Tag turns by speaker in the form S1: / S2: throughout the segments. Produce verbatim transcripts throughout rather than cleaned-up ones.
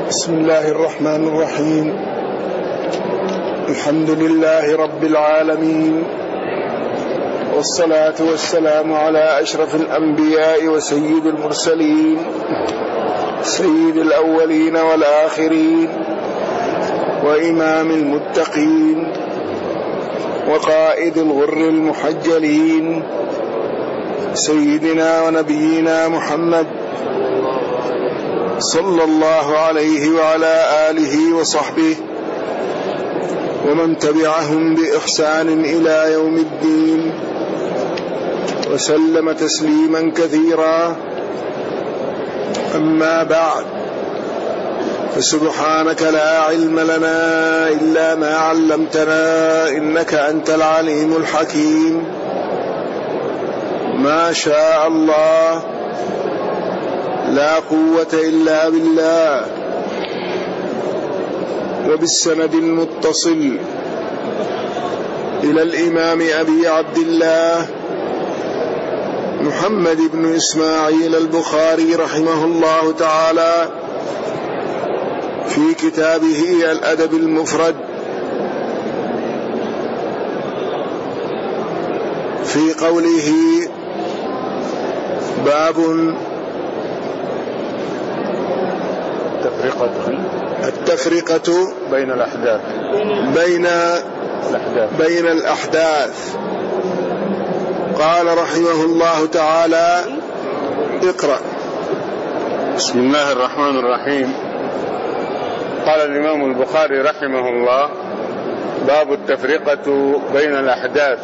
S1: بسم الله الرحمن الرحيم. الحمد لله رب العالمين، والصلاة والسلام على أشرف الأنبياء وسيد المرسلين، سيد الأولين والآخرين، وإمام المتقين، وقائد الغر المحجلين، سيدنا ونبينا محمد صلى الله عليه وعلى آله وصحبه ومن تبعهم بإحسان إلى يوم الدين، وسلم تسليما كثيرا. أما بعد، فسبحانك لا علم لنا إلا ما علمتنا إنك أنت العليم الحكيم. ما شاء الله، لا قوة إلا بالله. وبالسند المتصل إلى الإمام أبي عبد الله محمد بن إسماعيل البخاري رحمه الله تعالى في كتابه الأدب المفرد في قوله: باب
S2: التفرقة
S1: التفرقة
S2: بين الأحداث
S1: بين
S2: الأحداث
S1: بين الأحداث. قال رحمه الله تعالى: اقرأ.
S2: بسم الله الرحمن الرحيم. قال الإمام البخاري رحمه الله: باب التفرقة بين الأحداث.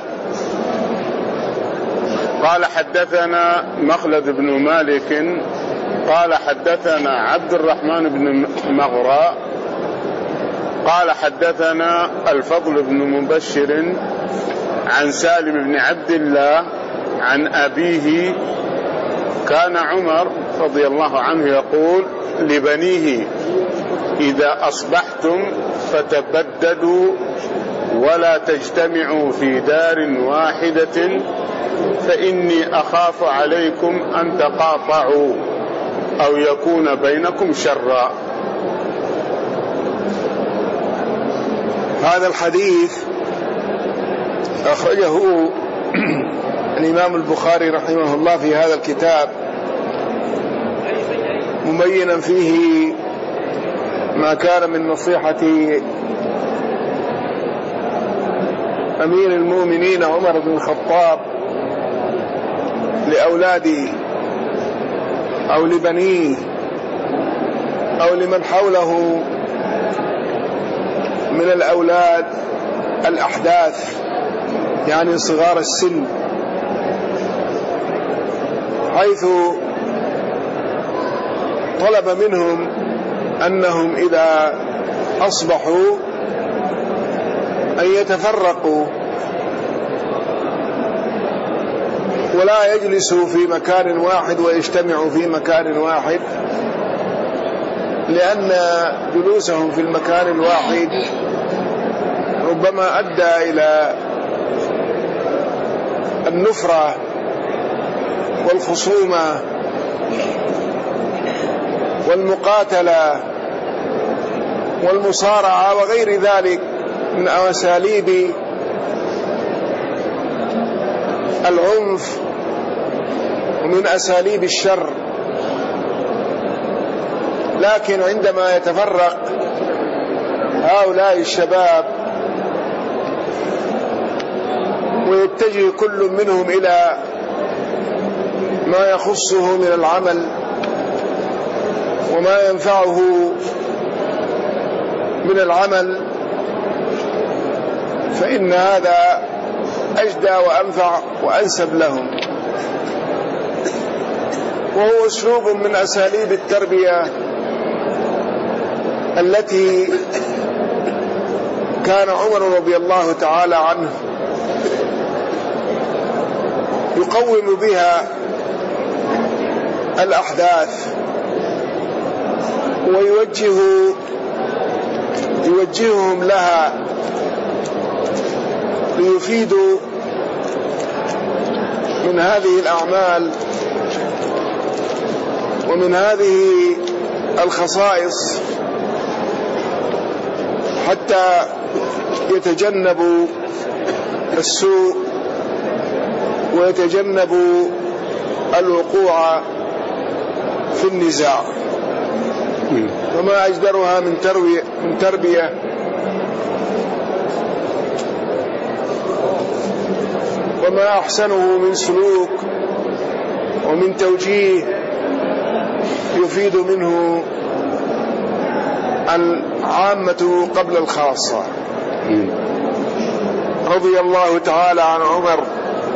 S2: قال: حدثنا مخلد بن مالك قال: حدثنا عبد الرحمن بن مغرى قال: حدثنا الفضل بن مبشر عن سالم بن عبد الله عن أبيه: كان عمر رضي الله عنه يقول لبنيه: إذا أصبحتم فتبددوا ولا تجتمعوا في دار واحدة، فإني أخاف عليكم أن تقاطعوا أو يكون بينكم شرا.
S1: هذا الحديث أخرجه الإمام البخاري رحمه الله في هذا الكتاب، مبينا فيه ما كان من نصيحة أمير المؤمنين عمر بن الخطاب لأولاده أو لبنيه أو لمن حوله من الأولاد الأحداث، يعني صغار السن، حيث طلب منهم أنهم إذا أصبحوا أن يتفرقوا ولا يجلسوا في مكان واحد ويجتمعوا في مكان واحد، لأن جلوسهم في المكان الواحد ربما أدى إلى النفرة والخصومة والمقاتلة والمصارعة وغير ذلك من أساليب العنف ومن أساليب الشر. لكن عندما يتفرق هؤلاء الشباب ويتجه كل منهم إلى ما يخصه من العمل وما ينفعه من العمل، فإن هذا أجدى وأنفع وأنسب لهم، وهو أسلوب من أساليب التربية التي كان عمر رضي الله تعالى عنه يقوم بها الأحداث ويوجه يوجههم لها ليفيدوا من هذه الأعمال ومن هذه الخصائص حتى يتجنبوا السوء ويتجنبوا الوقوع في النزاع. وما أجدرها من تربية, من تربية وما أحسنه من سلوك ومن توجيه يفيد منه العامة قبل الخاصة. رضي الله تعالى عن عمر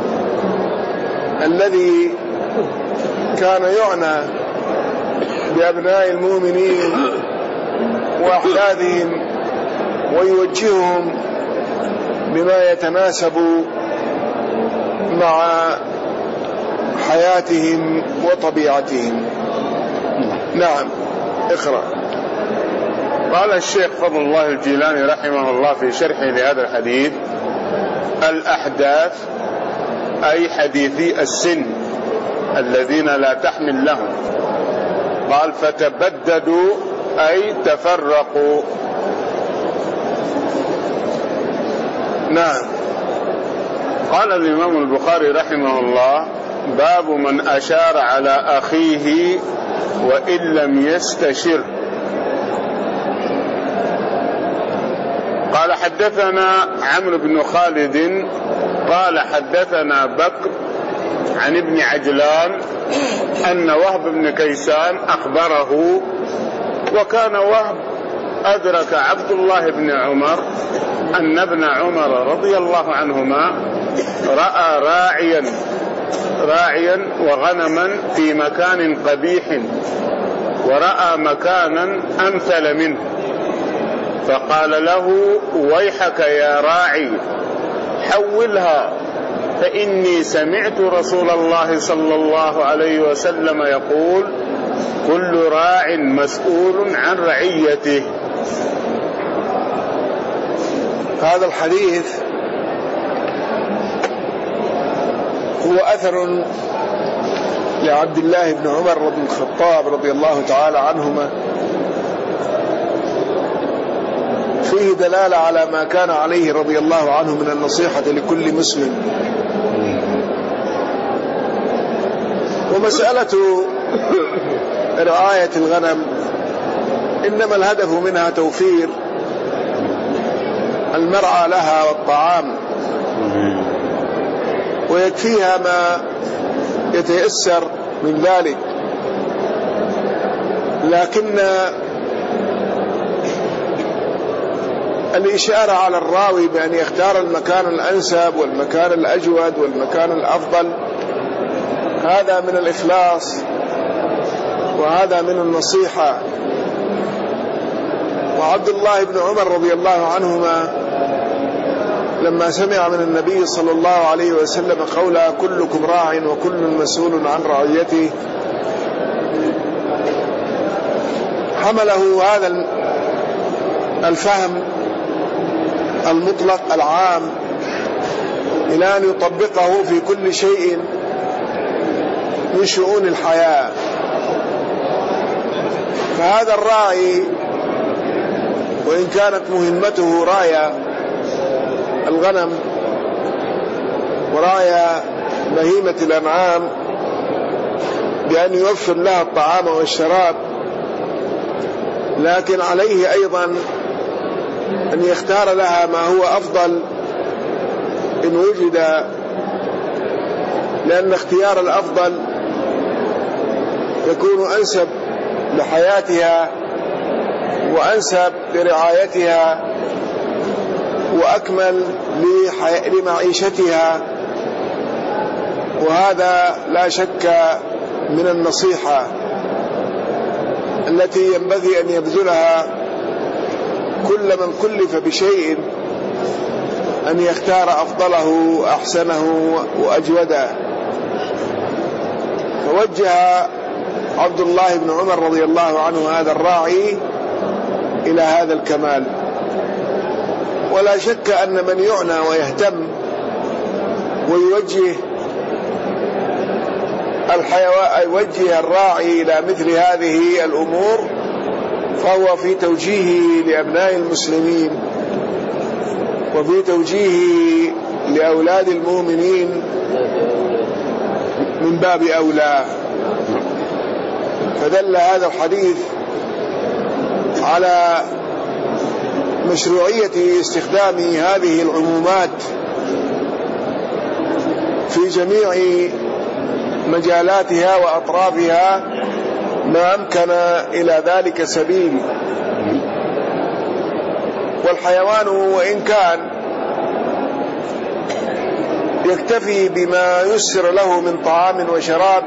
S1: الذي كان يعنى بأبناء المؤمنين وأحداثهم ويوجههم بما يتناسب مع حياتهم وطبيعتهم. نعم اقرأ.
S2: قال الشيخ فضل الله الجيلاني رحمه الله في شرحه لهذا الحديث: الأحداث أي حديثي السن الذين لا تحمل لهم. قال: فتبددوا أي تفرقوا.
S1: نعم.
S2: قال الإمام البخاري رحمه الله: باب من أشار على أخيه وإن لم يستشر. قال: حدثنا عمرو بن خالد قال: حدثنا بكر عن ابن عجلان أن وهب بن كيسان أخبره، وكان وهب أدرك عبد الله بن عمر أن ابن عمر رضي الله عنهما رأى راعيا راعيا وغنما في مكان قبيح، ورأى مكانا أمثل منه، فقال له: ويحك يا راعي، حولها، فإني سمعت رسول الله صلى الله عليه وسلم يقول: كل راع مسؤول عن رعيته.
S1: هذا الحديث هو أثر لعبد الله بن عمر بن الخطاب رضي الله تعالى عنهما، فيه دلالة على ما كان عليه رضي الله عنه من النصيحة لكل مسلم. ومسألة رعاية الغنم إنما الهدف منها توفير المرعى لها والطعام، ويكفيها ما يتيسر من ذلك. لكن الإشارة على الراوي بأن يختار المكان الأنسب والمكان الأجود والمكان الأفضل، هذا من الإخلاص وهذا من النصيحة. وعبد الله بن عمر رضي الله عنهما لما سمع من النبي صلى الله عليه وسلم قولا: كلكم راع وكل مسؤول عن رعيته، حمله هذا الفهم المطلق العام إلى أن يطبقه في كل شيء من شؤون الحياة. فهذا الراعي وإن كانت مهمته راية الغنم وراية بهيمة الأنعام بأن يوفر لها الطعام والشراب، لكن عليه أيضا أن يختار لها ما هو أفضل إن وجد، لأن اختيار الأفضل يكون أنسب لحياتها وأنسب لرعايتها وأكمل لمعيشتها. وهذا لا شك من النصيحة التي ينبغي أن يبذلها كل من كلف بشيء، أن يختار أفضله وأحسنه وأجوده. فوجه عبد الله بن عمر رضي الله عنه هذا الراعي إلى هذا الكمال. ولا شك أن من يعنى ويهتم ويوجه الحيوان يوجه الراعي إلى مثل هذه الأمور فهو في توجيهه لأبناء المسلمين وفي توجيهه لأولاد المؤمنين من باب أولى. فدل هذا الحديث على مشروعية استخدام هذه العمومات في جميع مجالاتها وأطرافها ما أمكن إلى ذلك سبيل. والحيوان وإن كان يكتفي بما يسر له من طعام وشراب،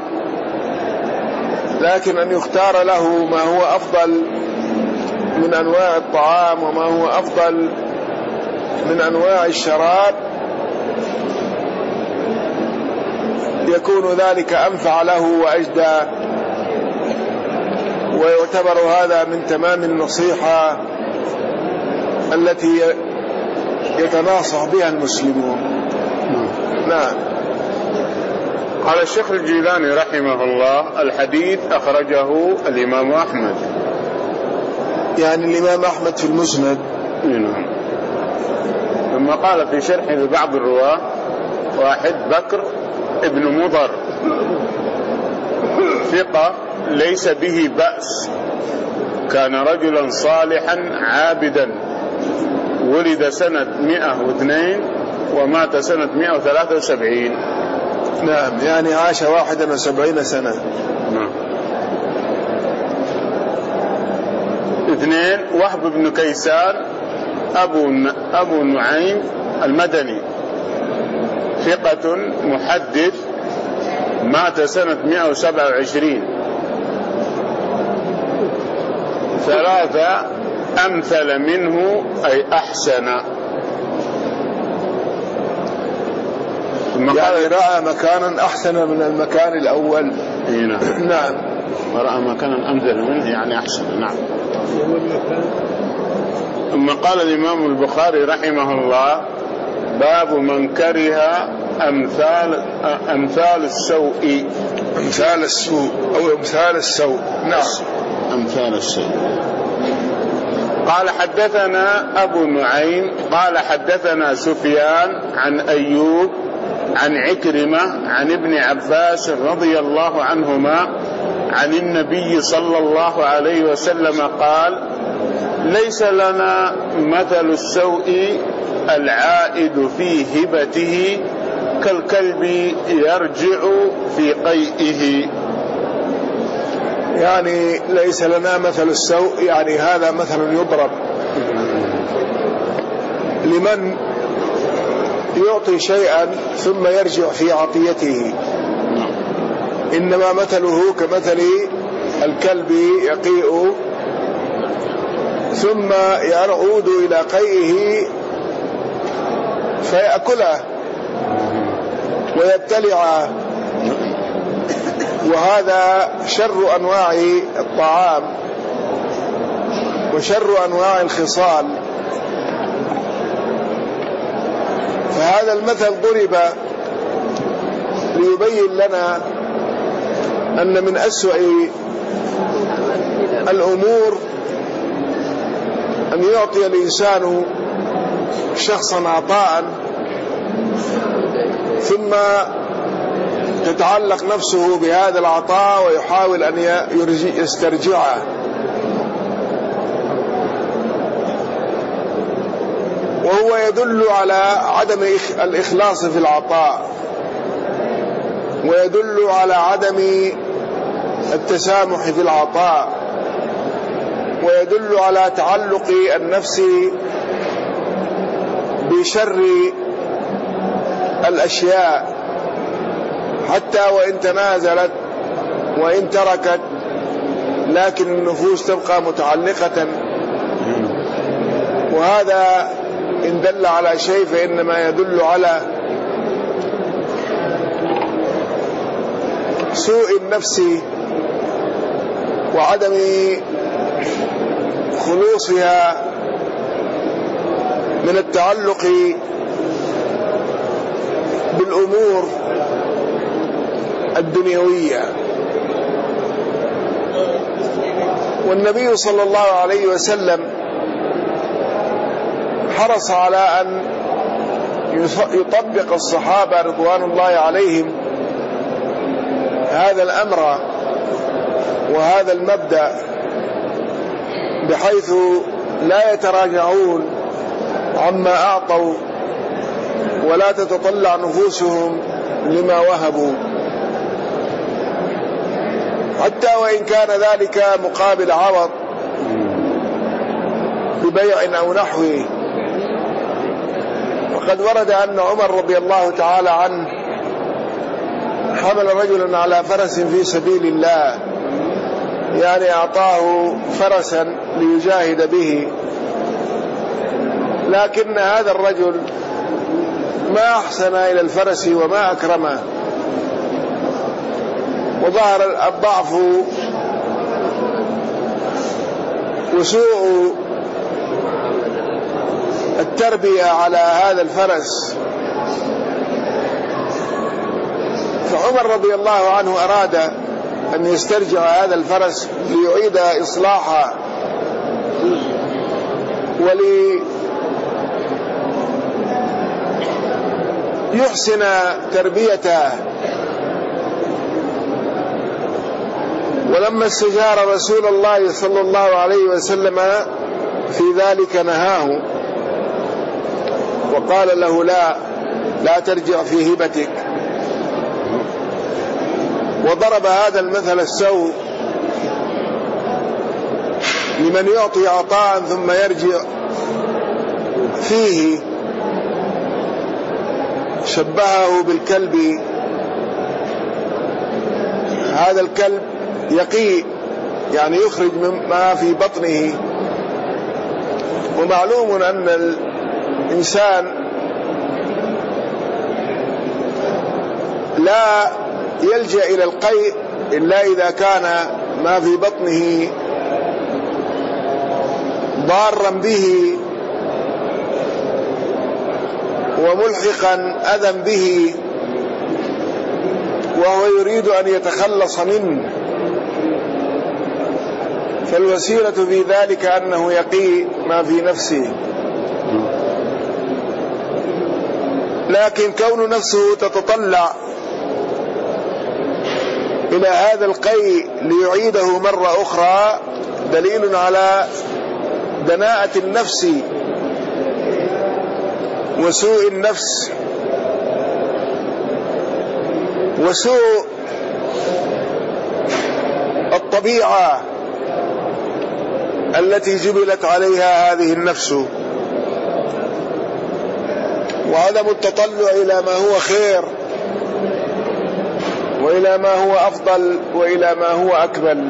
S1: لكن أن يختار له ما هو أفضل من أنواع الطعام وما هو أفضل من أنواع الشراب يكون ذلك أنفع له وأجدى، ويعتبر هذا من تمام النصيحة التي يتناصح بها المسلمون. نعم.
S2: قال الشيخ الجيلاني رحمه الله: الحديث أخرجه الإمام أحمد.
S1: يعني الإمام أحمد في المسند.
S2: نعم. ثم قال في شرح لبعض الرواة: واحد بكر ابن مضر ثقة ليس به بأس، كان رجلا صالحا عابدا، ولد سنة مئة واثنين ومات سنة مئة وثلاثة وسبعين.
S1: نعم، يعني عاش واحدا وسبعين سنة.
S2: نعم. اثنين وهب بن كيسان أبو أبو نعيم المدني ثقة محدث، مات سنة مئة وسبعة وعشرين. ثلاثة أمثل منه أي أحسن،
S1: يعني رأى مكانا أحسن من المكان الأول.
S2: نعم.
S1: نعم.
S2: ورأى مكانا أمثل منه يعني أحسن. نعم. ثم قال الإمام البخاري رحمه الله: باب من كره أمثال أمثال السوء.
S1: أمثال السوء أو أمثال السوء. نعم.
S2: أمثال السوء. قال حدثنا أبو نعيم قال حدثنا سفيان عن أيوب عن عكرمة عن ابن عباس رضي الله عنهما عن النبي صلى الله عليه وسلم قال: ليس لنا مثل السوء العائد في هبته كالكلب يرجع في قيئه.
S1: يعني ليس لنا مثل السوء، يعني هذا مثل يضرب لمن يعطي شيئا ثم يرجع في عطيته، إنما مثله كمثل الكلب يقيء ثم يعود إلى قيئه فيأكله ويبتلعه، وهذا شر أنواع الطعام وشر أنواع الخصال. فهذا المثل ضرب ليبين لنا أن من أسوأ الأمور أن يعطي الإنسان شخصا عطاء ثم تتعلق نفسه بهذا العطاء ويحاول أن يسترجعه. وهو يدل على عدم الإخلاص في العطاء، ويدل على عدم التسامح في العطاء، ويدل على تعلق النفس بشر الأشياء حتى وإن تنازلت وإن تركت، لكن النفوس تبقى متعلقة. وهذا إن دل على شيء فإنما يدل على سوء النفس وعدم خلوصها من التعلق بالأمور الدنيوية. والنبي صلى الله عليه وسلم حرص على أن يطبق الصحابة رضوان الله عليهم هذا الأمر وهذا المبدأ، بحيث لا يتراجعون عما أعطوا ولا تتطلع نفوسهم لما وهبوا، حتى وإن كان ذلك مقابل عوض ببيع أو نحوه. وقد ورد أن عمر رضي الله تعالى عنه حمل رجلا على فرس في سبيل الله، يعني أعطاه فرسا ليجاهد به، لكن هذا الرجل ما أحسن إلى الفرس وما أكرمه، وظهر الضعف وسوء التربية على هذا الفرس. فعمر رضي الله عنه أراد أن يسترجع هذا الفرس ليعيد إصلاحه وليحسن تربيته. ولما استشار رسول الله صلى الله عليه وسلم في ذلك نهاه وقال له لا لا ترجع في هبتك، وضرب هذا المثل السوء لمن يعطي عطاء ثم يرجع فيه، شبهه بالكلب. هذا الكلب يقي، يعني يخرج ما في بطنه، ومعلوم أن الإنسان لا يلجأ إلى القيء إلا إذا كان ما في بطنه ضارا به وملحقا أذى به وهو يريد أن يتخلص منه، فالوسيلة في ذلك أنه يقي ما في نفسه. لكن كون نفسه تتطلع إلى هذا القيء ليعيده مرة أخرى دليل على دناءة النفس وسوء النفس وسوء الطبيعة التي جبلت عليها هذه النفس، وعدم التطلع إلى ما هو خير وإلى ما هو أفضل وإلى ما هو أكمل.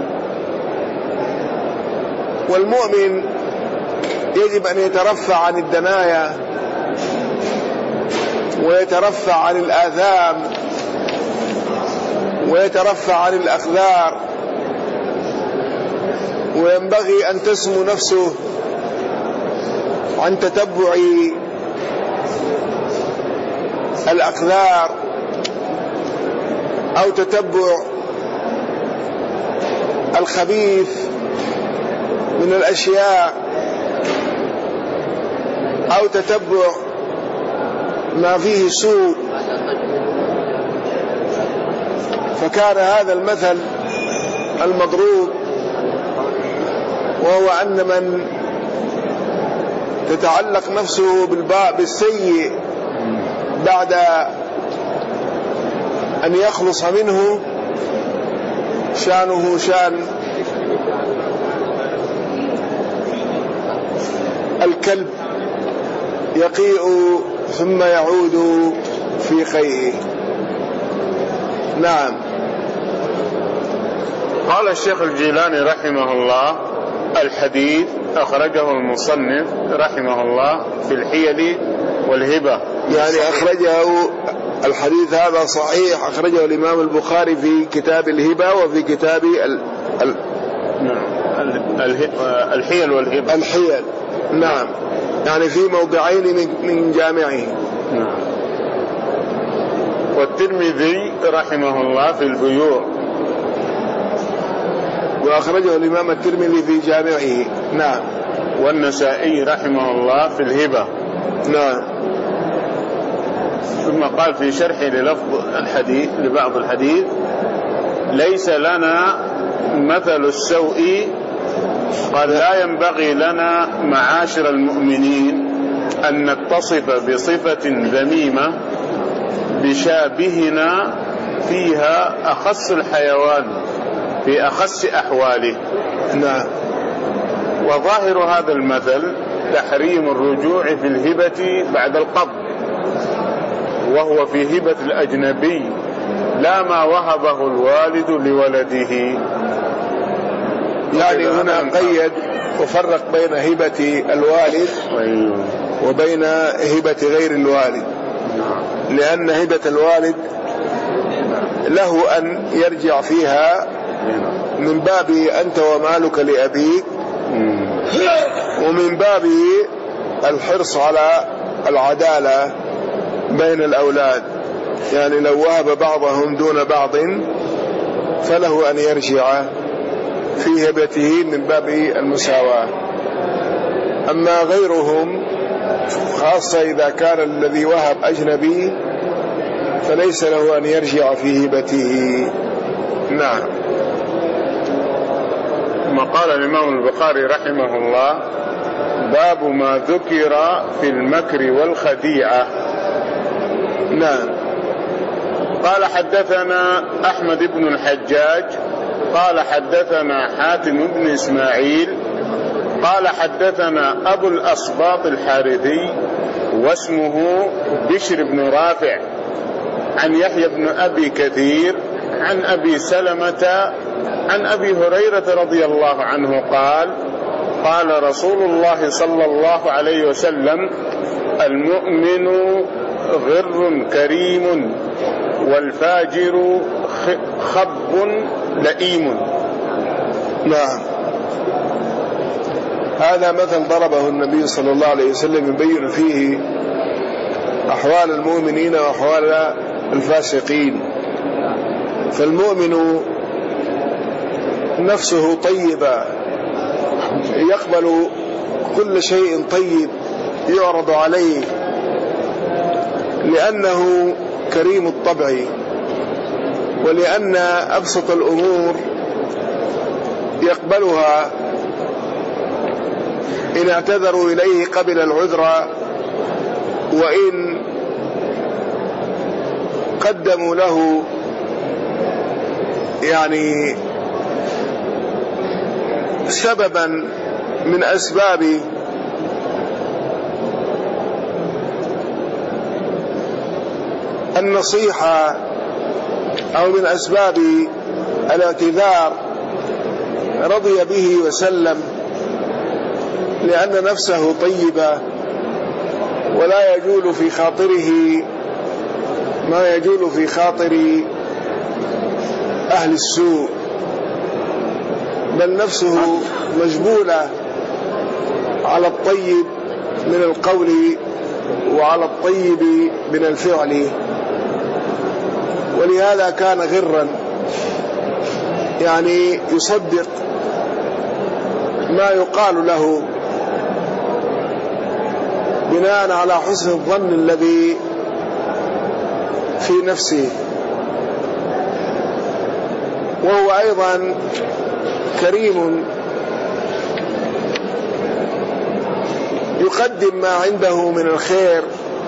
S1: والمؤمن يجب أن يترفع عن الدنايا ويترفع عن الآثام ويترفع عن الأقدار، وينبغي أن تسمو نفسه عن تتبع الأقدار أو تتبع الخبيث من الأشياء أو تتبع ما فيه سوء. فكان هذا المثل المضروب، وهو أن من تتعلق نفسه بالسيء بعد أن يخلص منه شانه شان الكلب يقيء ثم يعود في قيئه. نعم.
S2: قال الشيخ الجيلاني رحمه الله: الحديث أخرجه المصنف رحمه الله في الحيل والهبة،
S1: يعني أخرجه الحديث هذا صحيح، أخرجه الإمام البخاري في كتاب الهبة وفي كتاب ال... ال...
S2: الحيل والهبة.
S1: الحيل، نعم، يعني في موضعين من جامعه.
S2: نعم. والترمذي رحمه الله في البيوع،
S1: وأخرجه الإمام الترمذي في جامعه. نعم.
S2: والنسائي رحمه الله في الهبة.
S1: نعم.
S2: ثم قال في شرحه للفظ الحديث لبعض الحديث: ليس لنا مثل السوء، قال لا ينبغي لنا معاشر المؤمنين أن نتصف بصفة ذميمة بشابهنا فيها أخص الحيوان في أخص أحواله.
S1: نعم.
S2: وظاهر هذا المثل تحريم الرجوع في الهبة بعد القبض، وهو في هبة الأجنبي لا ما وهبه الوالد لولده.
S1: يعني هنا قيد وفرق بين هبة الوالد وبين هبة غير الوالد، لأن هبة الوالد له أن يرجع فيها من باب أنت ومالك لأبيك، ومن باب الحرص على العدالة بين الأولاد، يعني لو وهب بعضهم دون بعض فله أن يرجع في هبته من باب المساواة. أما غيرهم خاصة إذا كان الذي وهب أجنبي فليس له أن يرجع في هبته. نعم.
S2: ثم قال الإمام البخاري رحمه الله: باب ما ذكر في المكر والخديعة.
S1: نعم.
S2: قال حدثنا أحمد بن الحجاج قال حدثنا حاتم بن إسماعيل قال حدثنا أبو الأصباط الحارثي واسمه بشر بن رافع عن يحيى بن أبي كثير عن أبي سلمة عن أبي هريرة رضي الله عنه قال: قال رسول الله صلى الله عليه وسلم: المؤمن غر كريم والفاجر خب لئيم.
S1: نعم. هذا مثل ضربه النبي صلى الله عليه وسلم يبين فيه أحوال المؤمنين وأحوال الفاسقين. فالمؤمن نفسه طيبة، يقبل كل شيء طيب يعرض عليه لأنه كريم الطبع، ولأن أبسط الأمور يقبلها، إن اعتذروا إليه قبل العذر، وإن قدموا له يعني سببا من أسباب النصيحة أو من أسباب الاعتذار رضي به وسلم، لأن نفسه طيبة ولا يجول في خاطره ما يجول في خاطر أهل السوء، بل نفسه مجبولة على الطيب من القول وعلى الطيب من الفعل، ولهذا كان غرا، يعني يصدق ما يقال له بناء على حسن الظن الذي في نفسه، وهو أيضا كريم يقدم ما عنده من الخير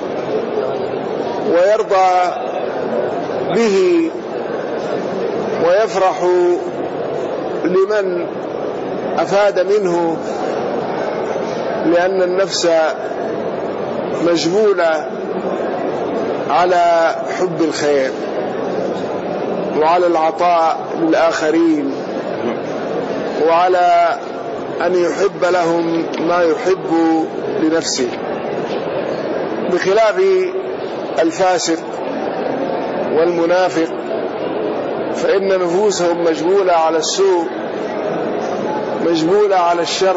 S1: ويرضى به ويفرح لمن أفاد منه، لأن النفس مجبولة على حب الخير وعلى العطاء للآخرين وعلى أن يحب لهم ما يحب لنفسه، بخلاف الفاسق والمنافق فإن نفوسهم مجبولة على السوء، مجبولة على الشر،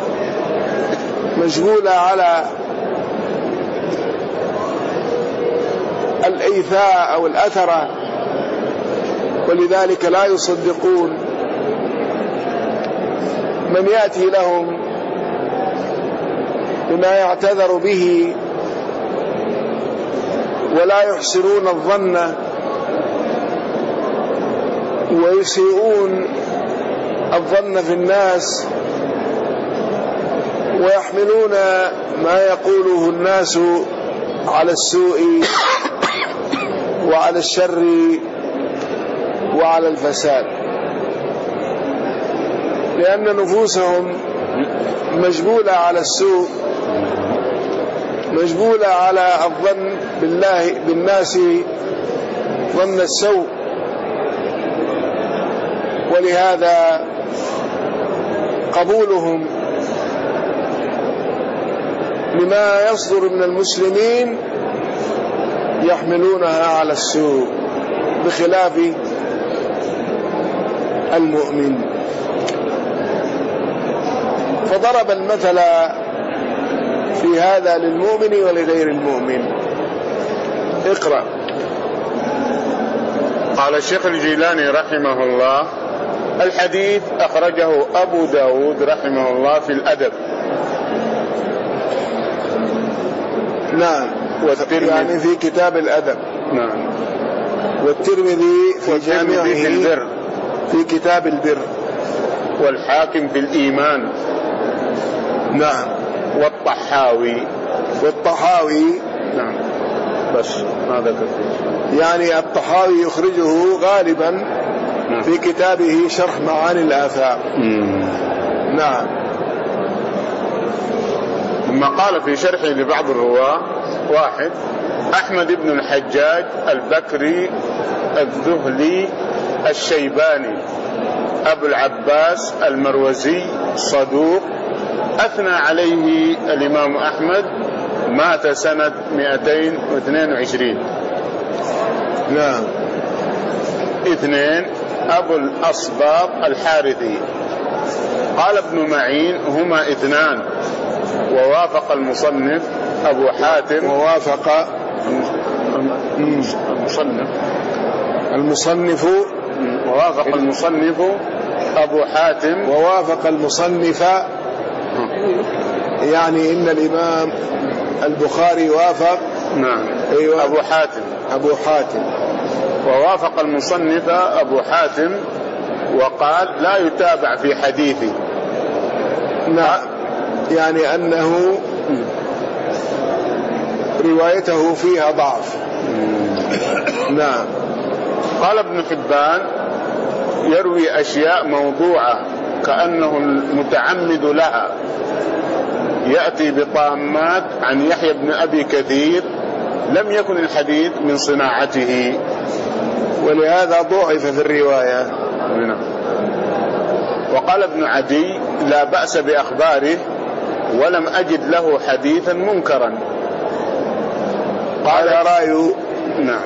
S1: مجبولة على الإيثاء أو الأثرة، ولذلك لا يصدقون من يأتي لهم بما يعتذر به ولا يحسنون الظن ويسيئون الظن في الناس ويحملون ما يقوله الناس على السوء وعلى الشر وعلى الفساد، لأن نفوسهم مجبولة على السوء، مجبولة على الظن بالله بالناس ظن السوء. ولهذا قبولهم لما يصدر من المسلمين يحملونها على السوء بخلاف المؤمن. فضرب المثل في هذا للمؤمن ولغير المؤمن. اقرأ.
S2: قال الشيخ الجيلاني رحمه الله: الحديث أخرجه أبو داود رحمه الله في الأدب.
S1: نعم، يعني في كتاب الأدب.
S2: نعم.
S1: والترمذي في جامعه
S2: في البر
S1: في كتاب البر.
S2: والحاكم في الإيمان.
S1: نعم.
S2: والطحاوي
S1: والطحاوي
S2: نعم. بس هذا كثير.
S1: يعني الطحاوي يخرجه غالبا نعم. في كتابه شرح معاني الآثار.
S2: مم.
S1: نعم.
S2: ثم قال في شرحه لبعض الرواة: واحد، أحمد بن الحجاج البكري الذهلي الشيباني أبو العباس المروزي صدوق، أثنى عليه الإمام أحمد، مات سنة مئتين واثنين وعشرين.
S1: نعم.
S2: اثنين، أبو الأصباط الحارثي. قال ابن معين: هما اثنان. ووافق المصنف أبو حاتم
S1: ووافق
S2: المصنف
S1: المصنف
S2: ووافق المصنف أبو حاتم
S1: ووافق المصنف يعني إن الإمام البخاري وافق.
S2: نعم.
S1: أيوة.
S2: أبو حاتم
S1: أبو حاتم
S2: ووافق المصنف أبو حاتم وقال: لا يتابع في حديثه.
S1: نعم، يعني أنه روايته فيها ضعف. نعم.
S2: قال ابن حبان: يروي أشياء موضوعة كأنه المتعمد لها، يأتي بطامات عن يحيى بن أبي كثير، لم يكن الحديث من صناعته،
S1: ولهذا ضعف في الرواية.
S2: وقال ابن عدي: لا بأس بأخباره، ولم أجد له حديثا منكرا.
S1: قال رأي
S2: نعم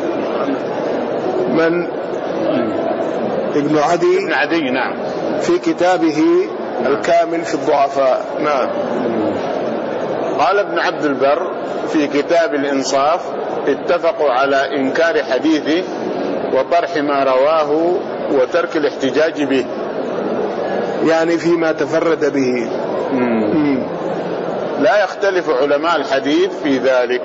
S1: من ابن عدي
S2: ابن عدي نعم
S1: في كتابه الكامل في الضعفاء. نعم.
S2: قال ابن عبد البر في كتاب الإنصاف: اتفقوا على إنكار حديثه وطرح ما رواه وترك الاحتجاج به،
S1: يعني فيما تفرد به.
S2: مم. لا يختلف علماء الحديث في ذلك.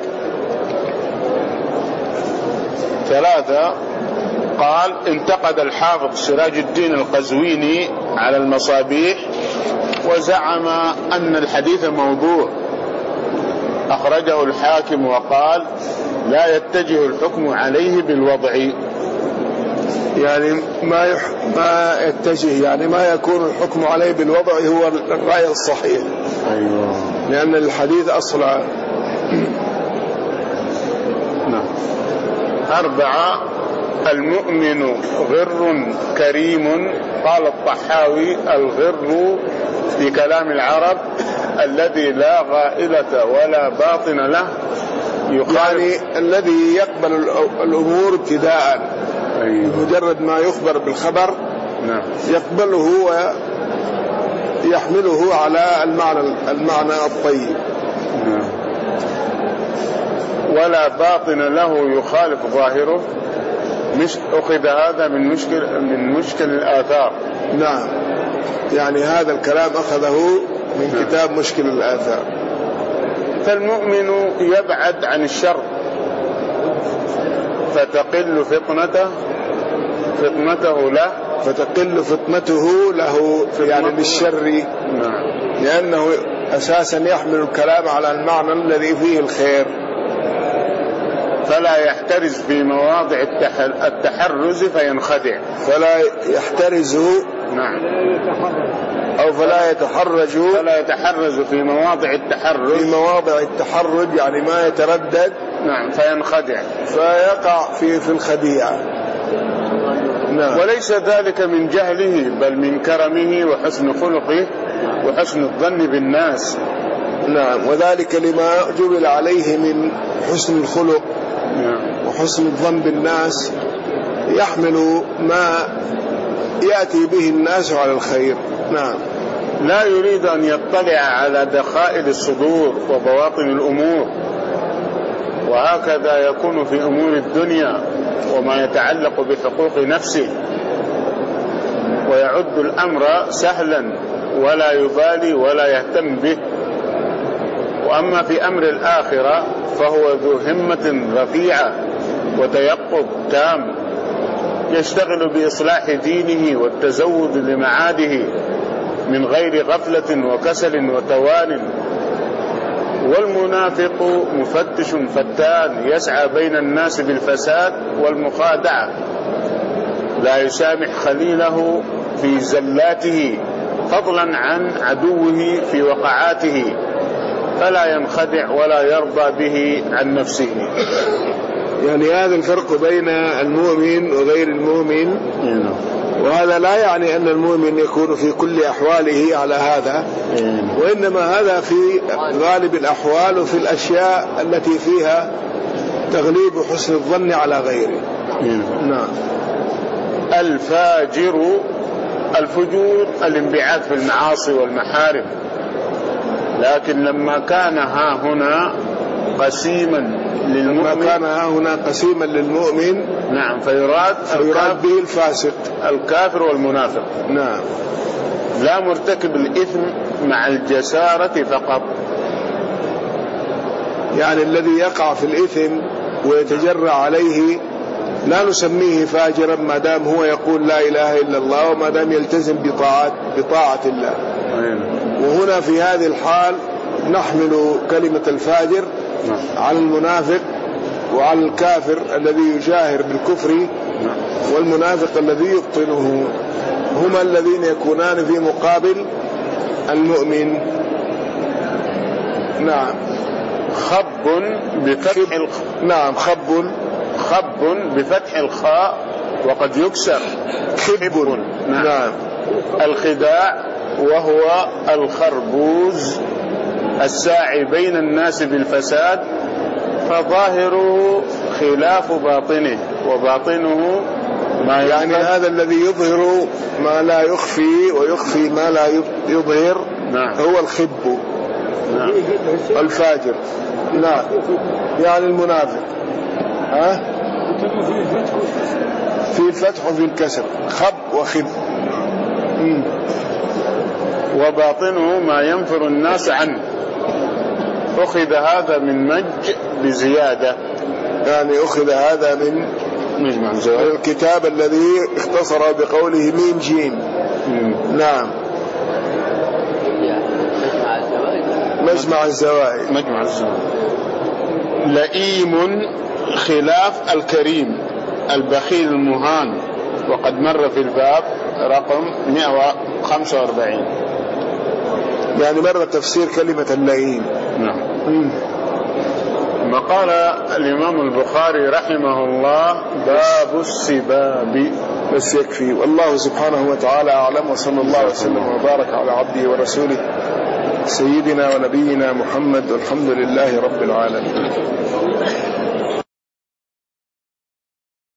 S2: ثلاثة، قال: انتقد الحافظ سراج الدين القزويني على المصابيح وزعم أن الحديث موضوع، أخرجه الحاكم وقال: لا يتجه الحكم عليه بالوضع.
S1: يعني ما يح... ما يتجه يعني ما يكون الحكم عليه بالوضع هو الرأي الصحيح.
S2: أيوة.
S1: لأن الحديث أصلا.
S2: نعم. أربعة، المؤمن غر كريم. قال الطحاوي: الغر في كلام العرب الذي لا غائلة ولا باطن له،
S1: يعني الذي يقبل الأمور ابتداء. أيوة. مجرد ما يخبر بالخبر
S2: نعم.
S1: يقبله ويحمله على المعنى المعنى الطيب.
S2: نعم. ولا باطن له يخالف ظاهره. مش أخذ هذا من مشكل من مشكل الآثار.
S1: نعم. يعني هذا الكلام أخذه من كتاب مشكل الآثار.
S2: فالمؤمن يبعد عن الشر فتقل فطنته فطنته له
S1: فتقل فطنته له يعني للشر.
S2: نعم.
S1: لأنه أساسا يحمل الكلام على المعنى الذي فيه الخير،
S2: فلا يحترز في مواضع التحرز فينخدع.
S1: فلا يحترز
S2: نعم
S1: أو فلا يتحرج
S2: فلا يتحرز في مواضع التحرز
S1: في مواضع التحرج يعني ما يتردد.
S2: نعم فينخدع
S1: فيقع في في الخديعة.
S2: نعم. وليس ذلك من جهله بل من كرمه وحسن خلقه وحسن الظن بالناس.
S1: نعم. وذلك لما جبل عليه من حسن الخلق
S2: نعم.
S1: وحسن الظن بالناس، يحمل ما يأتي به الناس على الخير. نعم.
S2: لا يريد أن يطلع على دخائل الصدور وبواطن الأمور، وهكذا يكون في أمور الدنيا وما يتعلق بحقوق نفسه، ويعد الأمر سهلا ولا يبالي ولا يهتم به. وأما في أمر الآخرة فهو ذو همة رفيعة وتيقظ تام، يشتغل بإصلاح دينه والتزود لمعاده من غير غفلة وكسل وتوان. والمنافق مفتش فتان يسعى بين الناس بالفساد والمخادعة، لا يسامح خليله في زلاته فضلا عن عدوه في وقعاته، فلا ينخدع ولا يرضى به عن نفسه.
S1: يعني هذا الفرق بين المؤمن وغير المؤمن. وهذا لا يعني أن المؤمن يكون في كل أحواله على هذا، وإنما هذا في غالب الأحوال وفي الأشياء التي فيها تغليب حسن الظن على غيره. نعم.
S2: الفاجر الفجور الانبعاث في المعاصي والمحارم، لكن لما كان ها هنا قسيما للمؤمن
S1: لما كان ها هنا قسيما للمؤمن
S2: نعم فيراد,
S1: فيراد به الفاسق
S2: الكافر والمنافق.
S1: نعم.
S2: لا مرتكب الإثم مع الجسارة فقط،
S1: يعني الذي يقع في الإثم ويتجرع عليه لا نسميه فاجرا ما دام هو يقول لا إله إلا الله وما دام يلتزم بطاعة, بطاعة الله. وهنا في هذه الحال نحمل كلمة الفاجر على المنافق وعلى الكافر الذي يجاهر بالكفر والمنافق الذي يبطنه، هما الذين يكونان في مقابل المؤمن. نعم.
S2: خب بفتح الخ...
S1: نعم. خب
S2: خب بفتح الخاء وقد يكسر
S1: خب. نعم. نعم.
S2: الخداع وهو الخربوز الساعي بين الناس بالفساد، فظاهره خلاف باطنه وباطنه ما
S1: يعني هذا الذي يظهر ما لا يخفي ويخفي ما لا يظهر.
S2: نعم.
S1: هو الخب.
S2: نعم.
S1: الفاجر. نعم. يعني المنافق ها في الفتح وفي الكسر، خب وخب. مم.
S2: وباطنه ما ينفر الناس عنه، أخذ هذا من مج بزيادة،
S1: يعني أخذ هذا من
S2: مجمع الزوائد
S1: الكتاب الذي اختصر بقوله ميم جيم. نعم. مجمع الزوائد.
S2: مجمع الزوائد. لئيم خلاف الكريم البخيل المهان، وقد مر في الباب رقم مئة وخمسة وأربعين.
S1: يعني مر تفسير كلمة اللئيم.
S2: نعم. ما قال الإمام البخاري رحمه الله باب السباب.
S1: بس يكفي، والله سبحانه وتعالى أعلم، وصلى الله وسلم وبارك على عبده ورسوله سيدنا ونبينا محمد، والحمد لله رب العالمين.